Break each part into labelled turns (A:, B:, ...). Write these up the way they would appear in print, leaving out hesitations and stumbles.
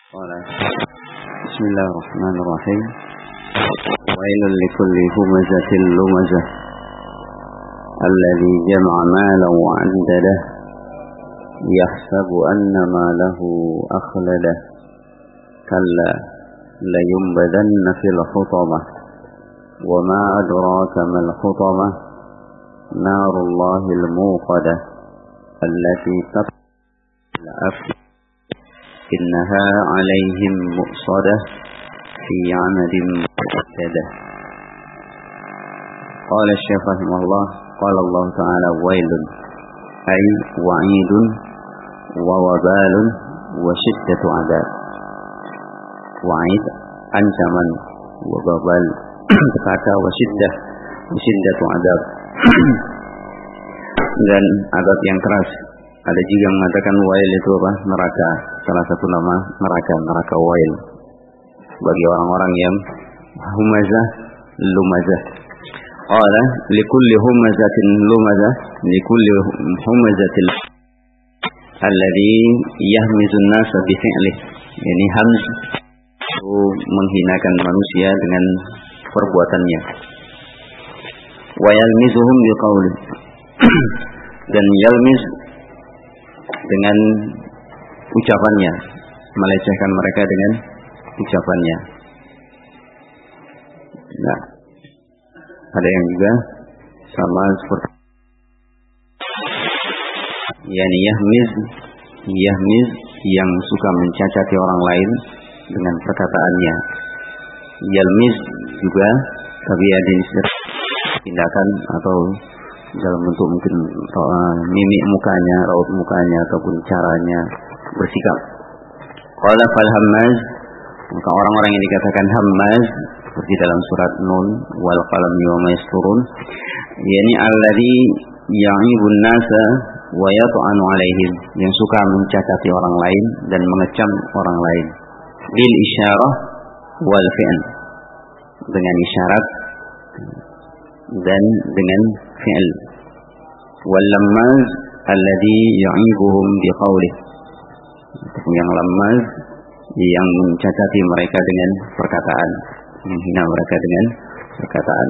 A: بسم الله الرحمن الرحيم. ويل لكل همزة لمزة الذي جمع مالا وعدده يحسب أن ماله أخلده كلا لينبذن في الحطمة وما أدراك ما الحطمة نار الله الموقدة التي تطلع الأفئدة إنها عليهم مؤصدة في عمد ممددة. قال الشيخ رحمه الله قال الله تعالى ويل أي وعيد ووبال وشدة عذاب. Wa'id ancaman, wabal kata wasyiddah adab dan adab yang keras. Ada juga yang mengatakan wail itu apa? Neraka. Salah satu nama neraka wail bagi orang-orang yang humazah lumazah. Qala likulli humazatin lumazah likulli humazatil alladhi yahmizun nasa bi fi'lih. Ini hamz itu menghinakan manusia dengan perbuatannya. Wa yalmizuhum biqauli dan yalmiz dengan ucapannya, melecehkan mereka dengan ucapannya. Nah, ada yang juga sama seperti yani yahmiz yang suka mencacati orang lain dengan perkataannya. Yalmiz juga tapi ada tindakan atau dalam bentuk mungkin mimik mukanya, raut mukanya ataupun caranya bersikap. Qala fal hammaz, maka orang-orang yang dikatakan hammaz seperti dalam surat Nun wal qalam wa ma yasturun, yakni alladzi ya'ibun nasa wa yat'anu alaihim, yang suka mencacati orang lain dan mengecam orang lain. Bil isyarah wal fi'l, dengan isyarat dan dengan fi'l. Wal lammaz alladhi ya'ibuhum biqaulih, yang lammaz yang mencacati mereka dengan perkataan, menghina mereka dengan perkataan.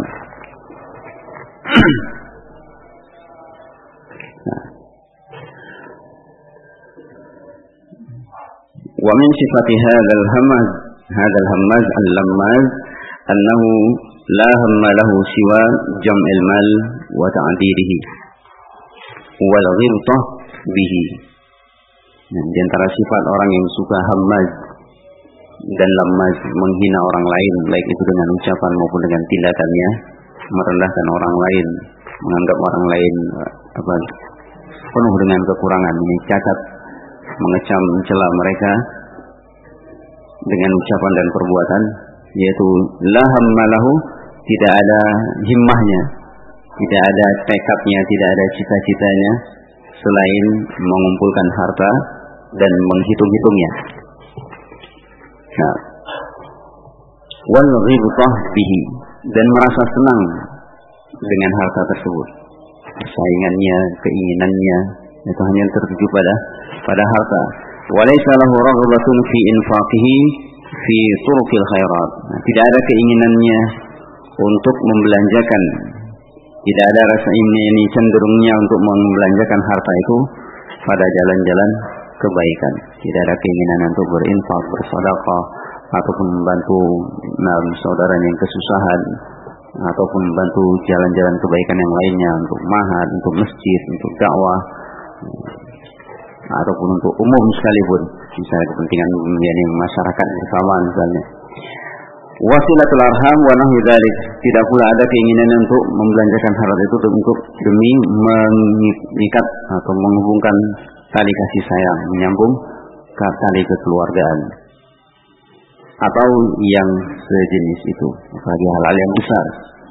A: Wa min sifati hadzal hammaz al-lammaz annahu la hamma lahu siwa jam'il mal wa ta'dirihi wal ghibtah bihi. Di antara sifat orang yang suka hammaz dan lammaz, menghina orang lain baik itu dengan ucapan maupun dengan tindakannya, merendahkan orang lain, menganggap orang lain penuh dengan kekurangan, mencatat, mengecam, mencela mereka dengan ucapan dan perbuatan, yaitu la hamma lahu, tidak ada himmahnya, tidak ada tekadnya, tidak ada cita-citanya selain mengumpulkan harta dan menghitung-hitungnya. Nah, wal ghibtah bihi, dan merasa senang dengan harta tersebut. Persaingannya, keinginannya itu hanya tertuju pada harta. Walaysa lahu raghabatun fi infaqihi fi turuqil khairat. Nah, tidak ada keinginannya untuk membelanjakan, tidak ada rasa ini cenderungnya untuk membelanjakan harta itu pada jalan-jalan kebaikan. Tidak ada keinginan untuk berinfak, bersedekah, ataupun membantu saudaranya yang kesusahan, ataupun membantu jalan-jalan kebaikan yang lainnya, untuk ma'had, untuk masjid, untuk dakwah, ataupun untuk umum sekalipun, misalnya kepentingan masyarakat bersama misalnya. Wasilatul arham wa nahwi dzalik, tidak pula ada keinginan untuk membelanjakan harta itu untuk demi mengikat atau menghubungkan tali kasih sayang, menyambung tali kekeluargaan atau yang sejenis itu, apalagi hal-hal yang besar,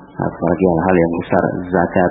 A: zakat.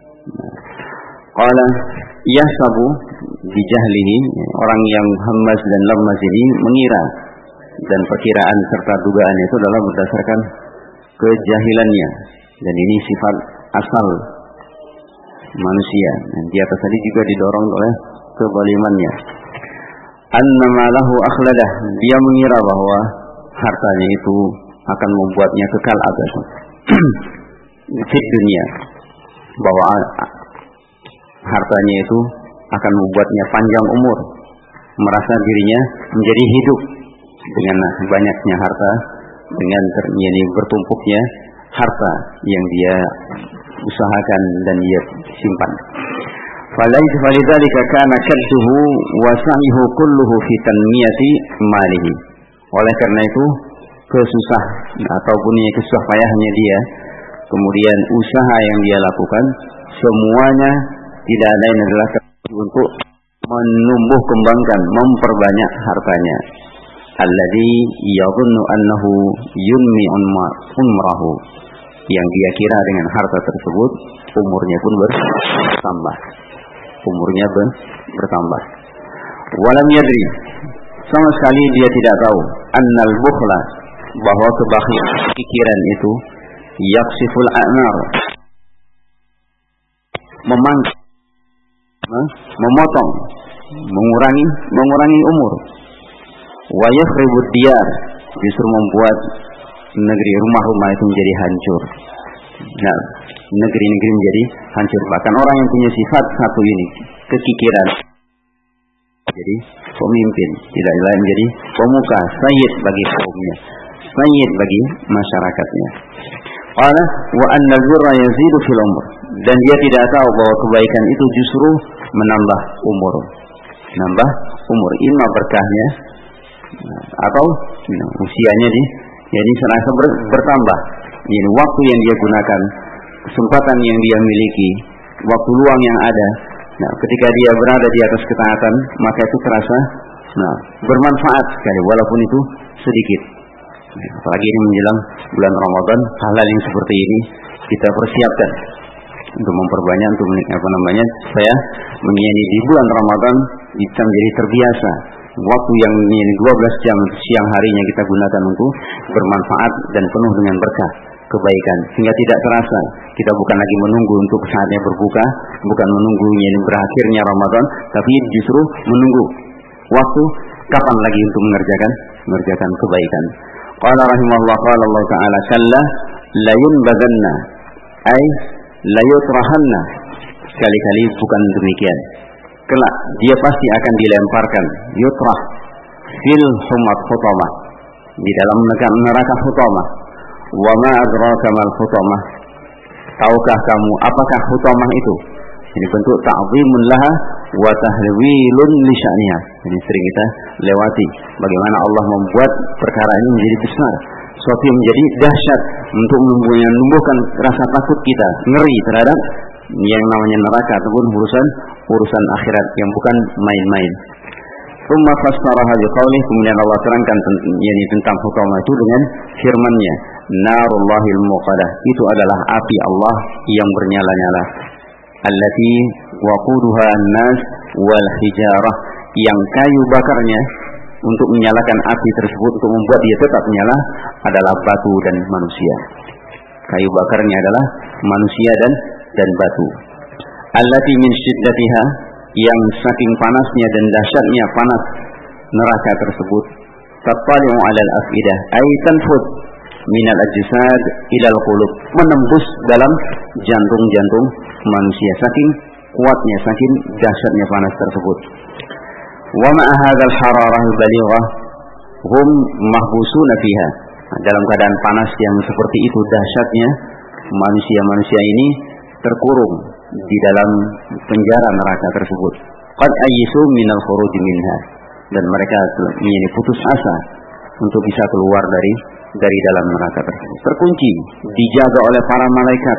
A: Qala yahsabu bijahlihi, orang yang hammaz dan lammaz ini mengira, dan perkiraan serta dugaan itu adalah berdasarkan kejahilannya, dan ini sifat asal manusia. Dan di atas tadi juga didorong oleh kezalimannya. annama lahu akhladah, dia mengira bahwa hartanya itu akan membuatnya kekal abadi di dunia, bahwa hartanya itu akan membuatnya panjang umur, merasa dirinya menjadi hidup dengan banyaknya harta, dengan bertumpuknya harta yang dia usahakan dan dia simpan. Falidzalika kana kadduhu wa sa'yuhu kulluhu fi tanmiyati malihi. Oleh karena itu kesusah ataupun kesusah payahnya dia, kemudian usaha yang dia lakukan semuanya tidak lain adalah untuk menumbuh kembangkan, memperbanyak hartanya. Alladzi yadhunnu annahu yunmi umrahu, yang dia kira dengan harta tersebut umurnya pun bertambah. Umurnya bertambah. Walam yadri, sama sekali dia tidak tahu, annal bukhla, bahwa kebakhilan pikiran itu yaksiful a'mar, memotong, mengurangi umur. Wa yakhribud diyar, justru membuat negeri, rumah-rumah itu menjadi hancur. Nah, negeri-negeri menjadi hancur. Bahkan orang yang punya sifat satu ini, kekikiran, jadi pemimpin, tidak lain menjadi pemuka, sayyid bagi kaumnya, sayyid bagi masyarakatnya. Qala wa anna dzurra yazidu fil umr, dan dia tidak tahu bahwa kebaikan itu justru menambah umur. Nambah umur, imma berkahnya atau usianya jadi serasa bertambah. Ini waktu yang dia gunakan, kesempatan yang dia miliki, waktu luang yang ada. Nah, ketika dia berada di atas ketaatan, maka itu terasa bermanfaat sekali, walaupun itu sedikit. Apalagi ini menjelang bulan Ramadan, hal-hal yang seperti ini kita persiapkan untuk memperbanyak, untuk saya menyanyi di bulan Ramadan bisa menjadi terbiasa. Waktu yang 12 jam siang harinya kita gunakan untuk bermanfaat dan penuh dengan berkah, kebaikan, sehingga tidak terasa kita bukan lagi menunggu untuk saatnya berbuka, bukan menunggu berakhirnya Ramadan, tapi justru menunggu waktu kapan lagi untuk mengerjakan kebaikan. Qala rahimahullah, qala Allah Ta'ala, kalla la yunbadanna, ay la yutrahanna, sekali-kali bukan demikian, kelak dia pasti akan dilemparkan, yutrah fil hutamah, di dalam neraka hutamah. Wa ma adraka mal hutamah, tahukah kamu apakah hutamah itu? Ini bentuk ta'zimun laha wa tahwilun li sya'niha. Ini sering kita lewati bagaimana Allah membuat perkara ini menjadi besar, suatu yang menjadi dahsyat untuk menumbuhkan rasa takut kita, ngeri terhadap yang namanya neraka ataupun urusan akhirat yang bukan main-main. Tsumma fassaraha biqaulih, kemudian Allah terangkan tentang hutamah itu dengan firman-Nya, narullahil muqadah, itu adalah api Allah yang bernyala-nyala, allati waquduha an-nas wal hijarah, yang kayu bakarnya untuk menyalakan api tersebut, untuk membuat dia tetap menyala, adalah batu dan manusia. Kayu bakarnya adalah manusia dan batu. Allati min syiddatiha, yang saking panasnya dan dahsyatnya panas neraka tersebut, tattali'u 'alal afidah, ay tanfud minal ajsad ilal qulub, menembus dalam jantung-jantung manusia, saking kuatnya, saking dahsyatnya panas tersebut. Wa ma'a hadzal hararah al-balighah hum mahbusuna fiha, dalam keadaan panas yang seperti itu dahsyatnya, manusia-manusia ini terkurung di dalam penjara neraka tersebut. Qad ayyisu minal khuruj minha, dan mereka ini putus asa untuk bisa keluar dari dalam neraka tersebut. Terkunci, dijaga oleh para malaikat,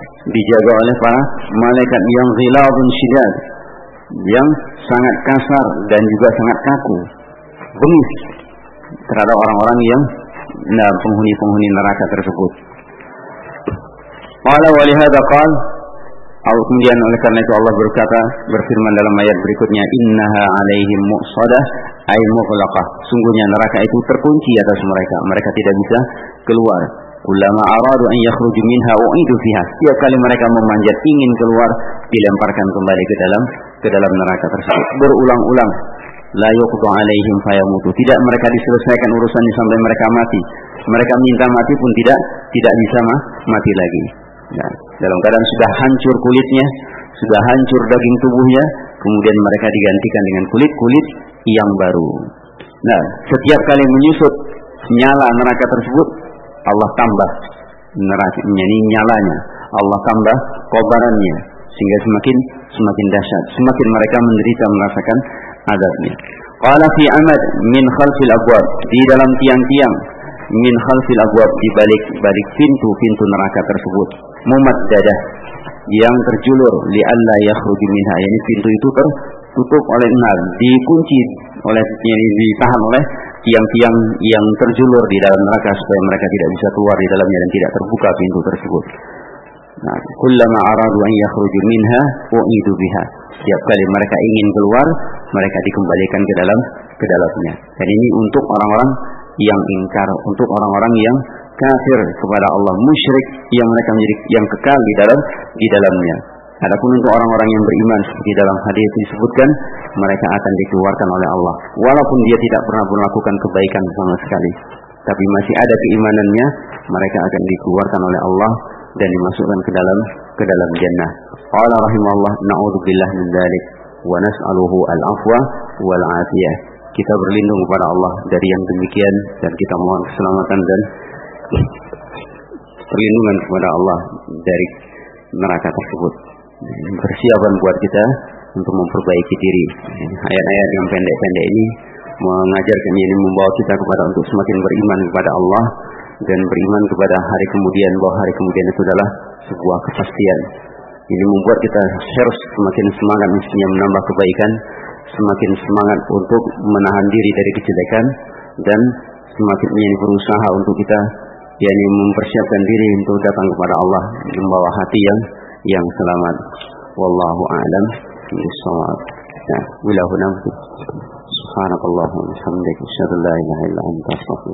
A: yang ghilazun syidad, yang sangat kasar dan juga sangat kaku, bengis terhadap orang-orang yang penghuni neraka tersebut. Qala wa lihadza qala, kemudian oleh karena itu Allah berfirman dalam ayat berikutnya, innaha 'alaihim mu'sadah ay mughlaqah, sungguhnya neraka itu terkunci atas mereka tidak bisa keluar. Kullama aradu an yakhruju minha u'idu fiha, setiap kali mereka memanjat ingin keluar, dilemparkan kembali ke dalam neraka tersebut, berulang-ulang. la yuqda alaihim fayamutu. Tidak mereka diselesaikan urusannya sampai mereka mati. Mereka minta mati pun tidak bisa mati lagi. Nah, dalam keadaan sudah hancur kulitnya, sudah hancur daging tubuhnya, kemudian mereka digantikan dengan kulit yang baru. Nah, setiap kali menyusut nyala neraka tersebut, Allah tambah nerakanya, ini nyalanya, Allah tambah kobarannya, sehingga semakin dahsyat, semakin mereka menderita merasakan azabnya. Qala fi amad min khalfil abwab, di dalam tiang-tiang, min khalfil abwab, di balik pintu neraka tersebut, mumaddadah, yang terjulur, li'alla yakhruju minha, yakni pintu itu tertutup oleh dikunci oleh, yakni ditahan oleh tiang-tiang yang terjulur di dalam neraka supaya mereka tidak bisa keluar di dalamnya dan tidak terbuka pintu tersebut. Nah, kullama aradu an yakhruju minha u'idu biha. Setiap kali mereka ingin keluar, mereka dikembalikan ke dalamnya. Dan ini untuk orang-orang yang ingkar, untuk orang-orang yang kafir kepada Allah, musyrik, yang mereka menjadi yang kekal di dalamnya. Adapun untuk orang-orang yang beriman, seperti dalam hadis disebutkan, mereka akan dikeluarkan oleh Allah walaupun dia tidak pernah melakukan kebaikan sama sekali, tapi masih ada keimanannya, mereka akan dikeluarkan oleh Allah dan dimasukkan ke dalam jannah. Qala rahimahullah, na'udzubillah min dzalik wa nas'aluhu al-afwa wal 'afiyah. Kita berlindung kepada Allah dari yang demikian dan kita mohon keselamatan dan perlindungan kepada Allah dari neraka tersebut. Persiapan buat kita untuk memperbaiki diri. Ayat-ayat yang pendek-pendek ini mengajarkan, ini membawa kita kepada untuk semakin beriman kepada Allah dan beriman kepada hari kemudian, bahwa hari kemudian itu adalah sebuah kepastian. Ini membuat kita harus semakin semangat mestinya menambah kebaikan, semakin semangat untuk menahan diri dari kejelekan, dan semakin berusaha untuk kita yakni mempersiapkan diri untuk datang kepada Allah membawa hati yang selamat. Wallahu a'lam bishawab. Nah, wilahuna subhanakallahumma wa bihamdika asyhadu an la ilaha illa anta astaghfiruka